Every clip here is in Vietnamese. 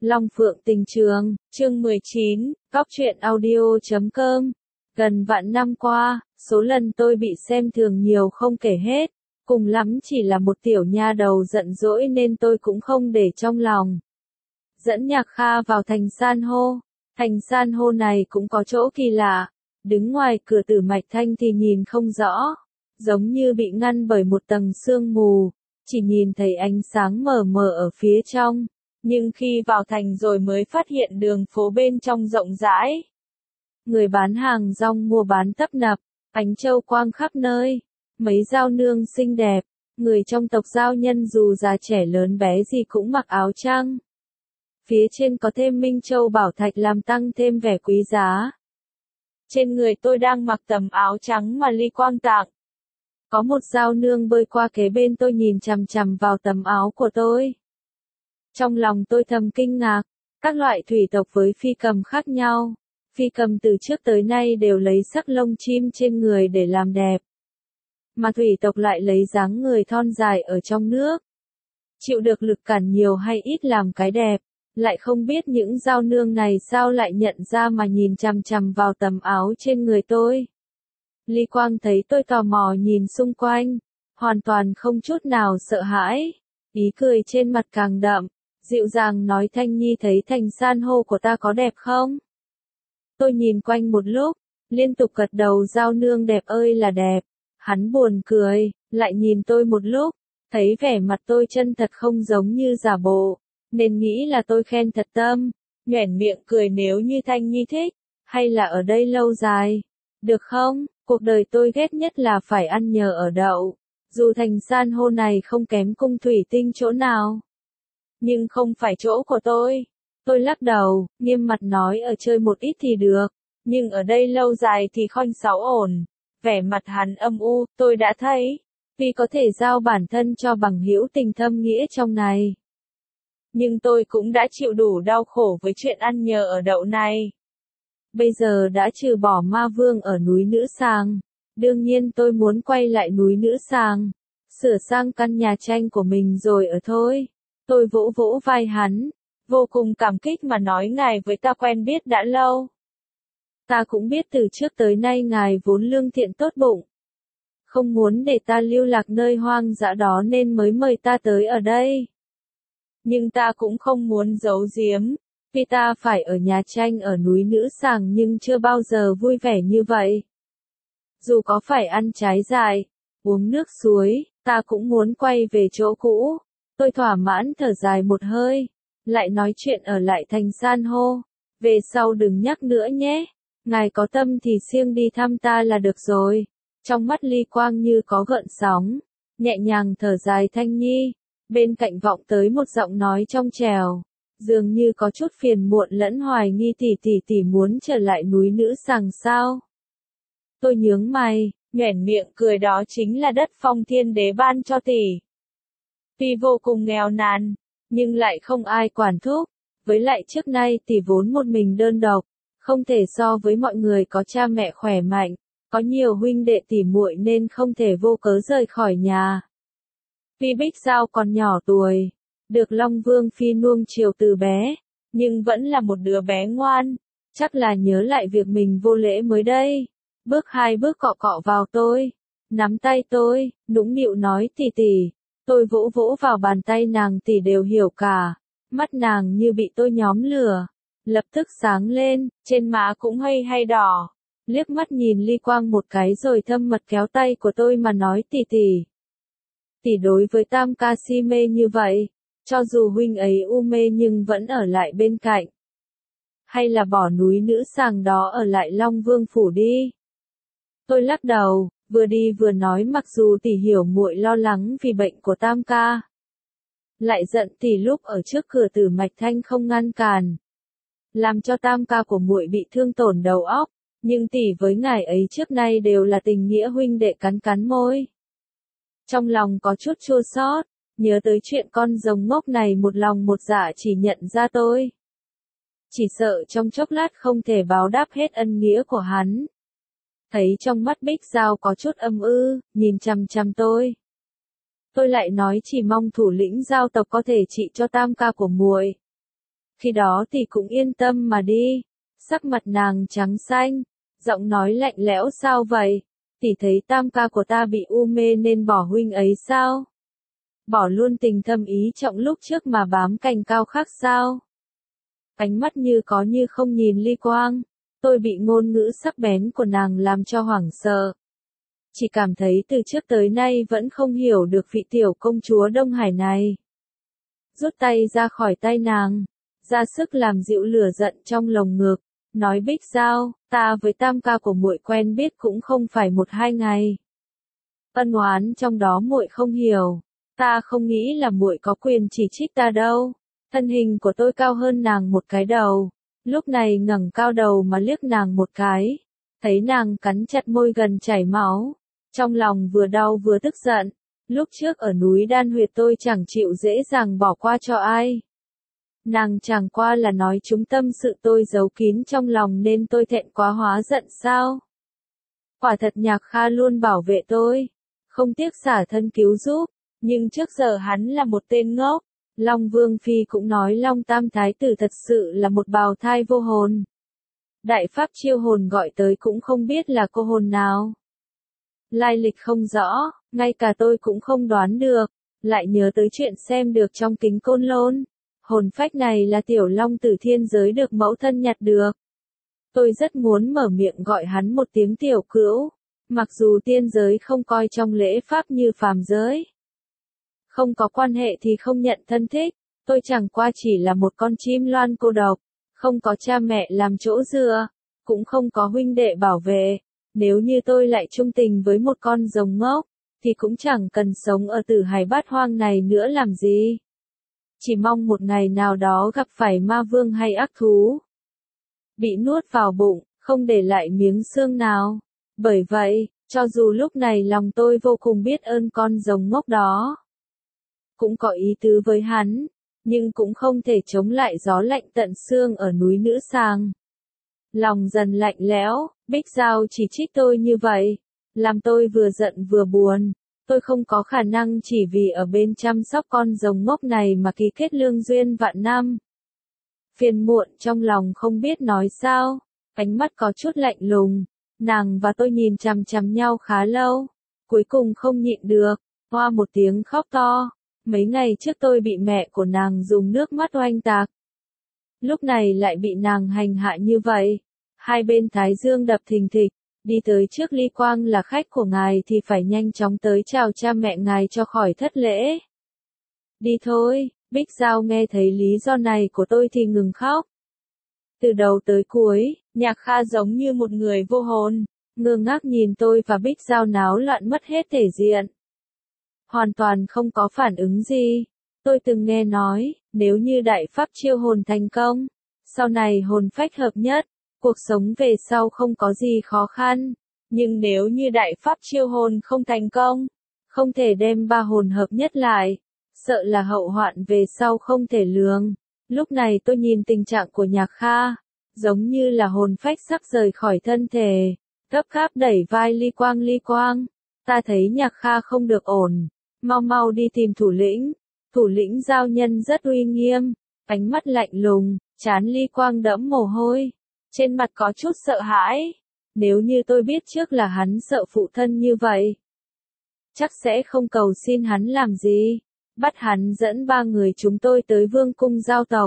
Long Phượng Tình Trường, chương 19, Góc truyện audio.com. Gần vạn năm qua, số lần tôi bị xem thường nhiều không kể hết, cùng lắm chỉ là một tiểu nha đầu giận dỗi nên tôi cũng không để trong lòng. Dẫn Nhạc Kha vào thành san hô. Thành san hô này cũng có chỗ kỳ lạ, đứng ngoài cửa Tử Mạch Thanh thì nhìn không rõ, giống như bị ngăn bởi một tầng sương mù, chỉ nhìn thấy ánh sáng mờ mờ ở phía trong. Nhưng khi vào thành rồi mới phát hiện đường phố bên trong rộng rãi. Người bán hàng rong mua bán tấp nập, ánh châu quang khắp nơi, mấy giao nương xinh đẹp, người trong tộc giao nhân dù già trẻ lớn bé gì cũng mặc áo trắng. Phía trên có thêm minh châu bảo thạch làm tăng thêm vẻ quý giá. Trên người tôi đang mặc tấm áo trắng mà Ly Quang tặng. Có một giao nương bơi qua kế bên tôi nhìn chằm chằm vào tấm áo của tôi. Trong lòng tôi thầm kinh ngạc, các loại thủy tộc với phi cầm khác nhau. Phi cầm từ trước tới nay đều lấy sắc lông chim trên người để làm đẹp. Mà thủy tộc lại lấy dáng người thon dài ở trong nước. Chịu được lực cản nhiều hay ít làm cái đẹp, lại không biết những giao nương này sao lại nhận ra mà nhìn chằm chằm vào tấm áo trên người tôi. Ly Quang thấy tôi tò mò nhìn xung quanh, hoàn toàn không chút nào sợ hãi, ý cười trên mặt càng đậm. Dịu dàng nói Thanh Nhi thấy thành san hô của ta có đẹp không? Tôi nhìn quanh một lúc, liên tục gật đầu giao nương đẹp ơi là đẹp. Hắn buồn cười, lại nhìn tôi một lúc, thấy vẻ mặt tôi chân thật không giống như giả bộ, nên nghĩ là tôi khen thật tâm, nhoẻn miệng cười nếu như Thanh Nhi thích, hay là ở đây lâu dài. Được không? Cuộc đời tôi ghét nhất là phải ăn nhờ ở đậu, dù thành san hô này không kém cung thủy tinh chỗ nào. Nhưng không phải chỗ của tôi. Tôi lắc đầu, nghiêm mặt nói ở chơi một ít thì được, nhưng ở đây lâu dài thì không sáu ổn. Vẻ mặt hắn âm u, tôi đã thấy, vì có thể giao bản thân cho bằng hữu tình thâm nghĩa trong này. Nhưng tôi cũng đã chịu đủ đau khổ với chuyện ăn nhờ ở đậu này. Bây giờ đã trừ bỏ ma vương ở núi Nữ Sàng, đương nhiên tôi muốn quay lại núi Nữ Sàng, sửa sang căn nhà tranh của mình rồi ở thôi. Tôi vỗ vỗ vai hắn, vô cùng cảm kích mà nói ngài với ta quen biết đã lâu. Ta cũng biết từ trước tới nay ngài vốn lương thiện tốt bụng. Không muốn để ta lưu lạc nơi hoang dã đó nên mới mời ta tới ở đây. Nhưng ta cũng không muốn giấu giếm, vì ta phải ở nhà tranh ở núi Nữ Sàng nhưng chưa bao giờ vui vẻ như vậy. Dù có phải ăn trái dại, uống nước suối, ta cũng muốn quay về chỗ cũ. Tôi thỏa mãn thở dài một hơi, lại nói chuyện ở lại thành san hô, về sau đừng nhắc nữa nhé, ngài có tâm thì siêng đi thăm ta là được rồi. Trong mắt Ly Quang như có gợn sóng, nhẹ nhàng thở dài Thanh Nhi, bên cạnh vọng tới một giọng nói trong trẻo, dường như có chút phiền muộn lẫn hoài nghi tỷ muốn trở lại núi Nữ Sàng sao. Tôi nhướng mày, nhoẻn miệng cười đó chính là đất phong thiên đế ban cho tỷ. Tuy vô cùng nghèo nàn, nhưng lại không ai quản thúc, với lại trước nay tỷ vốn một mình đơn độc, không thể so với mọi người có cha mẹ khỏe mạnh, có nhiều huynh đệ tỷ muội nên không thể vô cớ rời khỏi nhà. Tuy Bích Giao còn nhỏ tuổi, được Long Vương Phi nuông chiều từ bé, nhưng vẫn là một đứa bé ngoan, chắc là nhớ lại việc mình vô lễ mới đây. Bước hai bước cọ cọ vào tôi, nắm tay tôi, nũng nịu nói tỷ. Tôi vỗ vỗ vào bàn tay nàng tỷ đều hiểu cả, mắt nàng như bị tôi nhóm lửa, lập tức sáng lên, trên má cũng hay đỏ, liếc mắt nhìn Ly Quang một cái rồi thâm mật kéo tay của tôi mà nói tỷ đối với Tam ca si mê như vậy, cho dù huynh ấy u mê nhưng vẫn ở lại bên cạnh. Hay là bỏ núi Nữ Sàng đó ở lại Long Vương phủ đi. Tôi lắc đầu. Vừa đi vừa nói mặc dù tỷ hiểu muội lo lắng vì bệnh của Tam ca, lại giận tỷ lúc ở trước cửa Tử Mạch Thanh không ngăn cản, làm cho Tam ca của muội bị thương tổn đầu óc, nhưng tỷ với ngài ấy trước nay đều là tình nghĩa huynh đệ cắn môi. Trong lòng có chút chua xót, nhớ tới chuyện con rồng ngốc này một lòng một dạ chỉ nhận ra tôi. Chỉ sợ trong chốc lát không thể báo đáp hết ân nghĩa của hắn. Thấy trong mắt Bích Giao có chút âm ư, nhìn chằm chằm tôi. Tôi lại nói chỉ mong thủ lĩnh giao tộc có thể trị cho Tam ca của muội. Khi đó thì cũng yên tâm mà đi. Sắc mặt nàng trắng xanh, giọng nói lạnh lẽo sao vậy? Tỷ thấy tam ca của ta bị u mê nên bỏ huynh ấy sao? Bỏ luôn tình thâm ý trọng lúc trước mà bám cành cao khác sao? Ánh mắt như có như không nhìn Ly Quang, tôi bị ngôn ngữ sắc bén của nàng làm cho hoảng sợ. Chỉ cảm thấy từ trước tới nay vẫn không hiểu được vị tiểu công chúa Đông Hải này. Rút tay ra khỏi tay nàng, ra sức làm dịu lửa giận trong lồng ngực, nói Bích Giao, ta với tam ca của muội quen biết cũng không phải 1-2 ngày. Ân oán trong đó muội không hiểu, ta không nghĩ là muội có quyền chỉ trích ta đâu. Thân hình của tôi cao hơn nàng một cái đầu, lúc này ngẩng cao đầu mà liếc nàng một cái, thấy nàng cắn chặt môi gần chảy máu, trong lòng vừa đau vừa tức giận. Lúc trước ở núi Đan Huyệt tôi chẳng chịu dễ dàng bỏ qua cho ai. Nàng chẳng qua là nói trúng tâm sự tôi giấu kín trong lòng nên tôi thẹn quá hóa giận sao? Quả thật Nhạc Kha luôn bảo vệ tôi, không tiếc xả thân cứu giúp, nhưng trước giờ hắn là một tên ngốc. Long Vương Phi cũng nói Long Tam Thái Tử thật sự là một bào thai vô hồn. Đại Pháp chiêu hồn gọi tới cũng không biết là cô hồn nào. Lai lịch không rõ, ngay cả tôi cũng không đoán được, lại nhớ tới chuyện xem được trong Kính Côn Lôn. Hồn phách này là tiểu long từ thiên giới được mẫu thân nhặt được. Tôi rất muốn mở miệng gọi hắn một tiếng tiểu cữu, mặc dù tiên giới không coi trong lễ pháp như phàm giới. Không có quan hệ thì không nhận thân thích, tôi chẳng qua chỉ là một con chim loan cô độc, không có cha mẹ làm chỗ dựa, cũng không có huynh đệ bảo vệ. Nếu như tôi lại chung tình với một con rồng ngốc, thì cũng chẳng cần sống ở Tử Hải Bát Hoang này nữa làm gì. Chỉ mong một ngày nào đó gặp phải ma vương hay ác thú, bị nuốt vào bụng, không để lại miếng xương nào. Bởi vậy, cho dù lúc này lòng tôi vô cùng biết ơn con rồng ngốc đó, cũng có ý tứ với hắn, nhưng cũng không thể chống lại gió lạnh tận xương ở núi Nữ Sàng. Lòng dần lạnh lẽo, Bích Giao chỉ trích tôi như vậy, làm tôi vừa giận vừa buồn. Tôi không có khả năng chỉ vì ở bên chăm sóc con rồng ngốc này mà ký kết lương duyên vạn năm. Phiền muộn trong lòng không biết nói sao, ánh mắt có chút lạnh lùng, nàng và tôi nhìn chằm chằm nhau khá lâu, cuối cùng không nhịn được, hoa một tiếng khóc to. Mấy ngày trước tôi bị mẹ của nàng dùng nước mắt oanh tạc. Lúc này lại bị nàng hành hạ như vậy. Hai bên thái dương đập thình thịch, đi tới trước Ly Quang là khách của ngài thì phải nhanh chóng tới chào cha mẹ ngài cho khỏi thất lễ. Đi thôi, Bích Giao nghe thấy lý do này của tôi thì ngừng khóc. Từ đầu tới cuối, Nhạc Kha giống như một người vô hồn, ngơ ngác nhìn tôi và Bích Giao náo loạn mất hết thể diện. Hoàn toàn không có phản ứng gì. Tôi từng nghe nói, nếu như đại pháp chiêu hồn thành công, sau này hồn phách hợp nhất, cuộc sống về sau không có gì khó khăn. Nhưng nếu như đại pháp chiêu hồn không thành công, không thể đem ba hồn hợp nhất lại, sợ là hậu hoạn về sau không thể lường. Lúc này tôi nhìn tình trạng của Nhạc Kha, giống như là hồn phách sắp rời khỏi thân thể, gấp gáp đẩy vai Ly Quang, ta thấy Nhạc Kha không được ổn, mau mau đi tìm thủ lĩnh giao nhân rất uy nghiêm, ánh mắt lạnh lùng, trán Ly Quang đẫm mồ hôi, trên mặt có chút sợ hãi. Nếu như tôi biết trước là hắn sợ phụ thân như vậy, chắc sẽ không cầu xin hắn làm gì, bắt hắn dẫn 3 người chúng tôi tới vương cung giao tộc.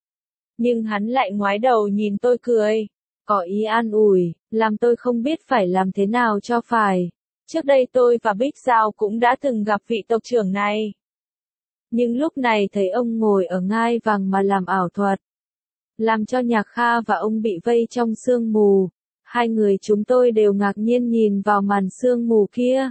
Nhưng hắn lại ngoái đầu nhìn tôi cười, có ý an ủi, làm tôi không biết phải làm thế nào cho phải. Trước đây tôi và Bích Giao cũng đã từng gặp vị tộc trưởng này. Nhưng lúc này thấy ông ngồi ở ngai vàng mà làm ảo thuật, làm cho Nhạc Kha và ông bị vây trong sương mù. Hai người chúng tôi đều ngạc nhiên nhìn vào màn sương mù kia.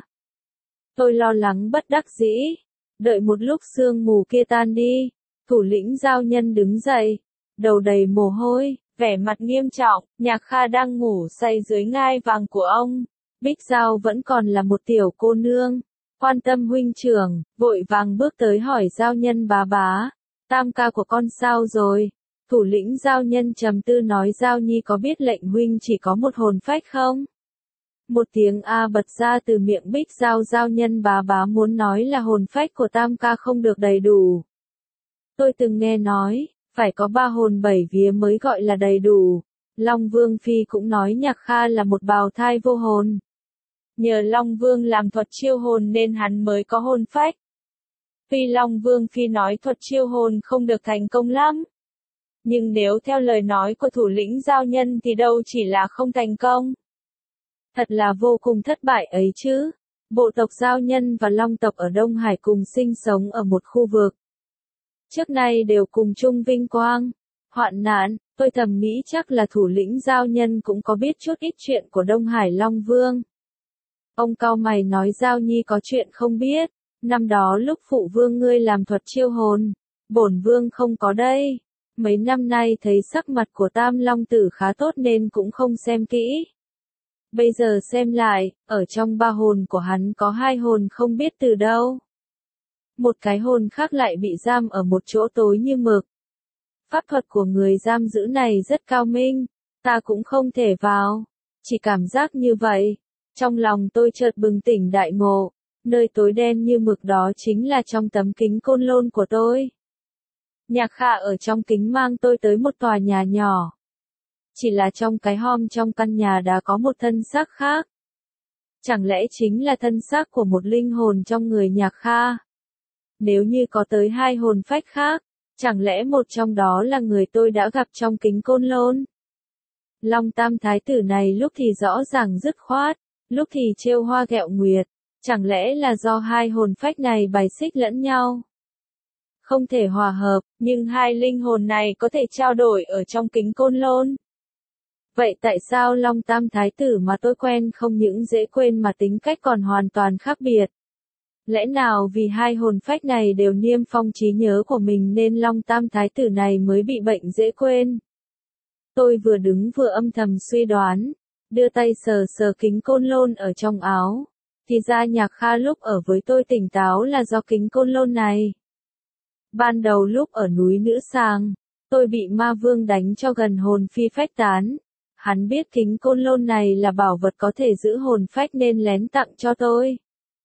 Tôi lo lắng bất đắc dĩ, đợi một lúc sương mù kia tan đi, thủ lĩnh giao nhân đứng dậy, đầu đầy mồ hôi, vẻ mặt nghiêm trọng. Nhạc Kha đang ngủ say dưới ngai vàng của ông. Bích Giao vẫn còn là một tiểu cô nương, quan tâm huynh trưởng, vội vàng bước tới hỏi giao nhân bá, tam ca của con sao rồi? Thủ lĩnh giao nhân trầm tư nói Giao Nhi có biết lệnh huynh chỉ có một hồn phách không? Một tiếng A bật ra từ miệng Bích Giao. Giao nhân bá muốn nói là hồn phách của tam ca không được đầy đủ. Tôi từng nghe nói, Phải có 3 hồn 7 vía mới gọi là đầy đủ. Long Vương Phi cũng nói Nhạc Kha là một bào thai vô hồn. Nhờ Long Vương làm thuật chiêu hồn nên hắn mới có hồn phách. Tuy Long Vương Phi nói thuật chiêu hồn không được thành công lắm. Nhưng nếu theo lời nói của thủ lĩnh giao nhân thì đâu chỉ là không thành công. Thật là vô cùng thất bại ấy chứ. Bộ tộc giao nhân và long tộc ở Đông Hải cùng sinh sống ở một khu vực. Trước nay đều cùng chung vinh quang, hoạn nạn, tôi thầm nghĩ chắc là thủ lĩnh giao nhân cũng có biết chút ít chuyện của Đông Hải Long Vương. Ông cau mày nói Giao Nhi có chuyện không biết, năm đó lúc phụ vương ngươi làm thuật chiêu hồn, bổn vương không có đây. Mấy năm nay thấy sắc mặt của Tam Long Tử khá tốt nên cũng không xem kỹ. Bây giờ xem lại, ở trong 3 hồn của hắn có 2 hồn không biết từ đâu. Một cái hồn khác lại bị giam ở một chỗ tối như mực. Pháp thuật của người giam giữ này rất cao minh, ta cũng không thể vào. Chỉ cảm giác như vậy, trong lòng tôi chợt bừng tỉnh đại ngộ, nơi tối đen như mực đó chính là trong tấm kính côn lôn của tôi. Nhạc Kha ở trong kính mang tôi tới một tòa nhà nhỏ. Chỉ là trong cái hòm trong căn nhà đã có một thân xác khác. Chẳng lẽ chính là thân xác của một linh hồn trong người Nhạc Kha? Nếu như có tới 2 hồn phách khác, chẳng lẽ một trong đó là người tôi đã gặp trong kính côn lôn? Long Tam Thái tử này lúc thì rõ ràng dứt khoát, lúc thì trêu hoa ghẹo nguyệt, chẳng lẽ là do 2 hồn phách này bài xích lẫn nhau? Không thể hòa hợp, nhưng 2 linh hồn này có thể trao đổi ở trong kính côn lôn. Vậy tại sao Long Tam Thái tử mà tôi quen không những dễ quên mà tính cách còn hoàn toàn khác biệt? Lẽ nào vì 2 hồn phách này đều niêm phong trí nhớ của mình nên Long Tam Thái tử này mới bị bệnh dễ quên? Tôi vừa đứng vừa âm thầm suy đoán, đưa tay sờ sờ kính côn lôn ở trong áo. Thì ra Nhạc Kha lúc ở với tôi tỉnh táo là do kính côn lôn này. Ban đầu lúc ở núi Nữ Sàng, tôi bị ma vương đánh cho gần hồn phi phách tán. Hắn biết kính côn lôn này là bảo vật có thể giữ hồn phách nên lén tặng cho tôi.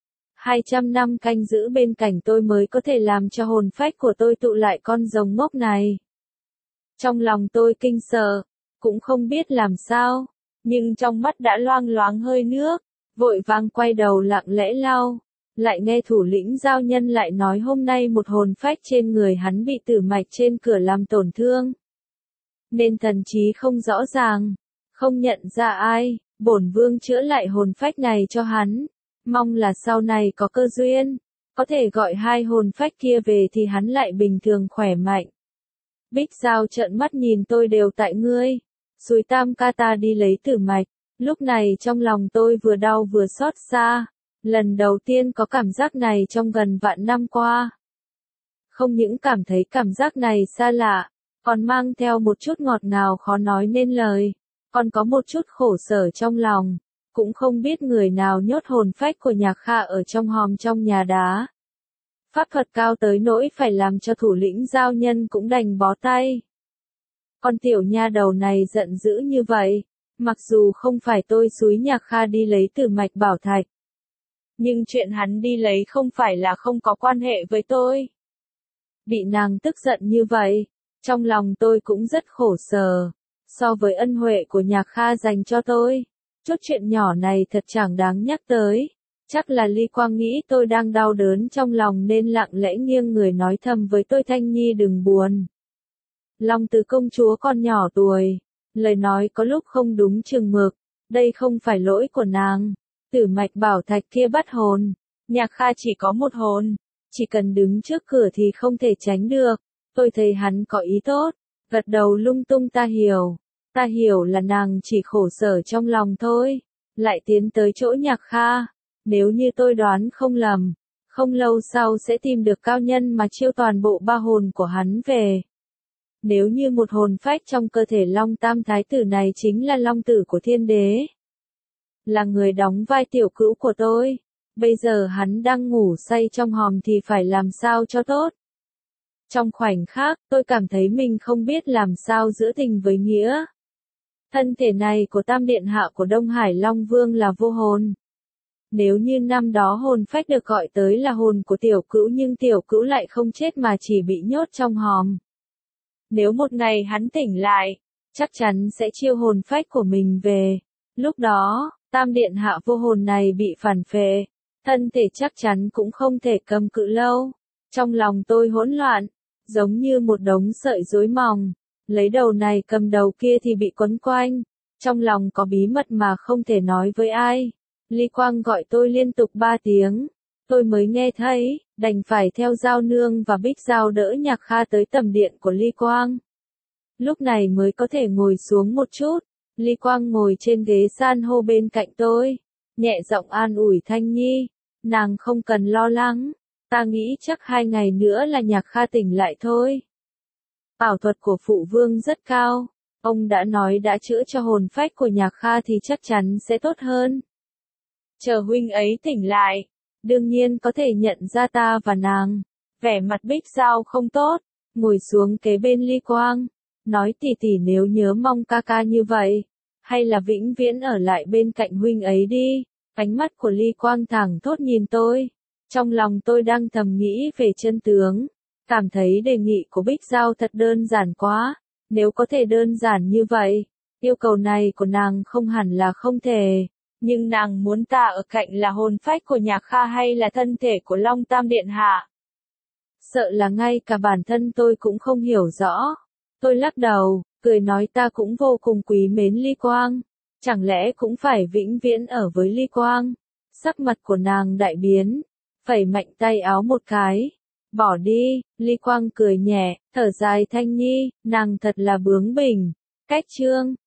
200 năm canh giữ bên cạnh tôi mới có thể làm cho hồn phách của tôi tụ lại con rồng ngốc này. Trong lòng tôi kinh sợ, cũng không biết làm sao, nhưng trong mắt đã loang loáng hơi nước, vội vàng quay đầu lặng lẽ lau. Lại nghe thủ lĩnh giao nhân lại nói hôm nay một hồn phách trên người hắn bị tử mạch trên cửa làm tổn thương. Nên thần trí không rõ ràng, không nhận ra ai, bổn vương chữa lại hồn phách này cho hắn. Mong là sau này có cơ duyên, có thể gọi 2 hồn phách kia về thì hắn lại bình thường khỏe mạnh. Bích Giao trợn mắt nhìn tôi đều tại ngươi. Rồi Tam ca ta đi lấy tử mạch. Lúc này trong lòng tôi vừa đau vừa xót xa. Lần đầu tiên có cảm giác này trong gần vạn năm qua. Không những cảm thấy cảm giác này xa lạ, còn mang theo một chút ngọt ngào khó nói nên lời. Còn có một chút khổ sở trong lòng. Cũng không biết người nào nhốt hồn phách của Nhạc Kha ở trong hòm trong nhà đá. Pháp thuật cao tới nỗi phải làm cho thủ lĩnh giao nhân cũng đành bó tay. Con tiểu nha đầu này giận dữ như vậy, mặc dù không phải tôi xúi Nhạc Kha đi lấy tử mạch bảo thạch. Nhưng chuyện hắn đi lấy không phải là không có quan hệ với tôi. Bị nàng tức giận như vậy, trong lòng tôi cũng rất khổ sở. So với ân huệ của Nhạc Kha dành cho tôi, chút chuyện nhỏ này thật chẳng đáng nhắc tới. Chắc là Ly Quang nghĩ tôi đang đau đớn trong lòng nên lặng lẽ nghiêng người nói thầm với tôi Thanh Nhi đừng buồn. Long Từ công chúa còn nhỏ tuổi, lời nói có lúc không đúng chừng mực, đây không phải lỗi của nàng. Tử mạch bảo thạch kia bắt hồn, Nhạc Kha chỉ có một hồn, chỉ cần đứng trước cửa thì không thể tránh được. Tôi thấy hắn có ý tốt, gật đầu lung tung ta hiểu là nàng chỉ khổ sở trong lòng thôi, lại tiến tới chỗ Nhạc Kha. Nếu như tôi đoán không lầm, không lâu sau sẽ tìm được cao nhân mà chiêu toàn bộ 3 hồn của hắn về. Nếu như một hồn phách trong cơ thể Long Tam Thái tử này chính là Long Tử của Thiên Đế, là người đóng vai tiểu cữu của tôi, bây giờ hắn đang ngủ say trong hòm thì phải làm sao cho tốt. Trong khoảnh khắc, tôi cảm thấy mình không biết làm sao giữa tình với nghĩa. Thân thể này của Tam Điện Hạ của Đông Hải Long Vương là vô hồn. Nếu như năm đó hồn phách được gọi tới là hồn của tiểu cữu nhưng tiểu cữu lại không chết mà chỉ bị nhốt trong hòm. Nếu một ngày hắn tỉnh lại, chắc chắn sẽ chiêu hồn phách của mình về. Lúc đó, Tam Điện Hạ vô hồn này bị phản phệ, thân thể chắc chắn cũng không thể cầm cự lâu. Trong lòng tôi hỗn loạn, giống như một đống sợi rối mòng, lấy đầu này cầm đầu kia thì bị quấn quanh. Trong lòng có bí mật mà không thể nói với ai. Ly Quang gọi tôi liên tục 3 tiếng, tôi mới nghe thấy, đành phải theo Giao Nương và Bích Giao đỡ Nhạc Kha tới tầm điện của Ly Quang. Lúc này mới có thể ngồi xuống một chút. Ly Quang ngồi trên ghế san hô bên cạnh tôi, nhẹ giọng an ủi Thanh Nhi, nàng không cần lo lắng, ta nghĩ chắc 2 ngày nữa là Nhạc Kha tỉnh lại thôi. Bảo thuật của phụ vương rất cao, ông đã nói đã chữa cho hồn phách của Nhạc Kha thì chắc chắn sẽ tốt hơn. Chờ huynh ấy tỉnh lại, đương nhiên có thể nhận ra ta và nàng. Vẻ mặt Bích Giao không tốt, ngồi xuống kế bên Ly Quang, nói tỷ tỷ nếu nhớ mong ca ca như vậy, hay là vĩnh viễn ở lại bên cạnh huynh ấy đi. Ánh mắt của Ly Quang thẳng thốt nhìn tôi, trong lòng tôi đang thầm nghĩ về chân tướng, cảm thấy đề nghị của Bích Giao thật đơn giản quá. Nếu có thể đơn giản như vậy, yêu cầu này của nàng không hẳn là không thể. Nhưng nàng muốn ta ở cạnh là hồn phách của Nhạc Kha hay là thân thể của Long Tam Điện Hạ? Sợ là ngay cả bản thân tôi cũng không hiểu rõ. Tôi lắc đầu, cười nói ta cũng vô cùng quý mến Ly Quang. Chẳng lẽ cũng phải vĩnh viễn ở với Ly Quang? Sắc mặt của nàng đại biến, phẩy mạnh tay áo một cái. Bỏ đi, Ly Quang cười nhẹ, thở dài Thanh Nhi, nàng thật là bướng bỉnh. Cách chương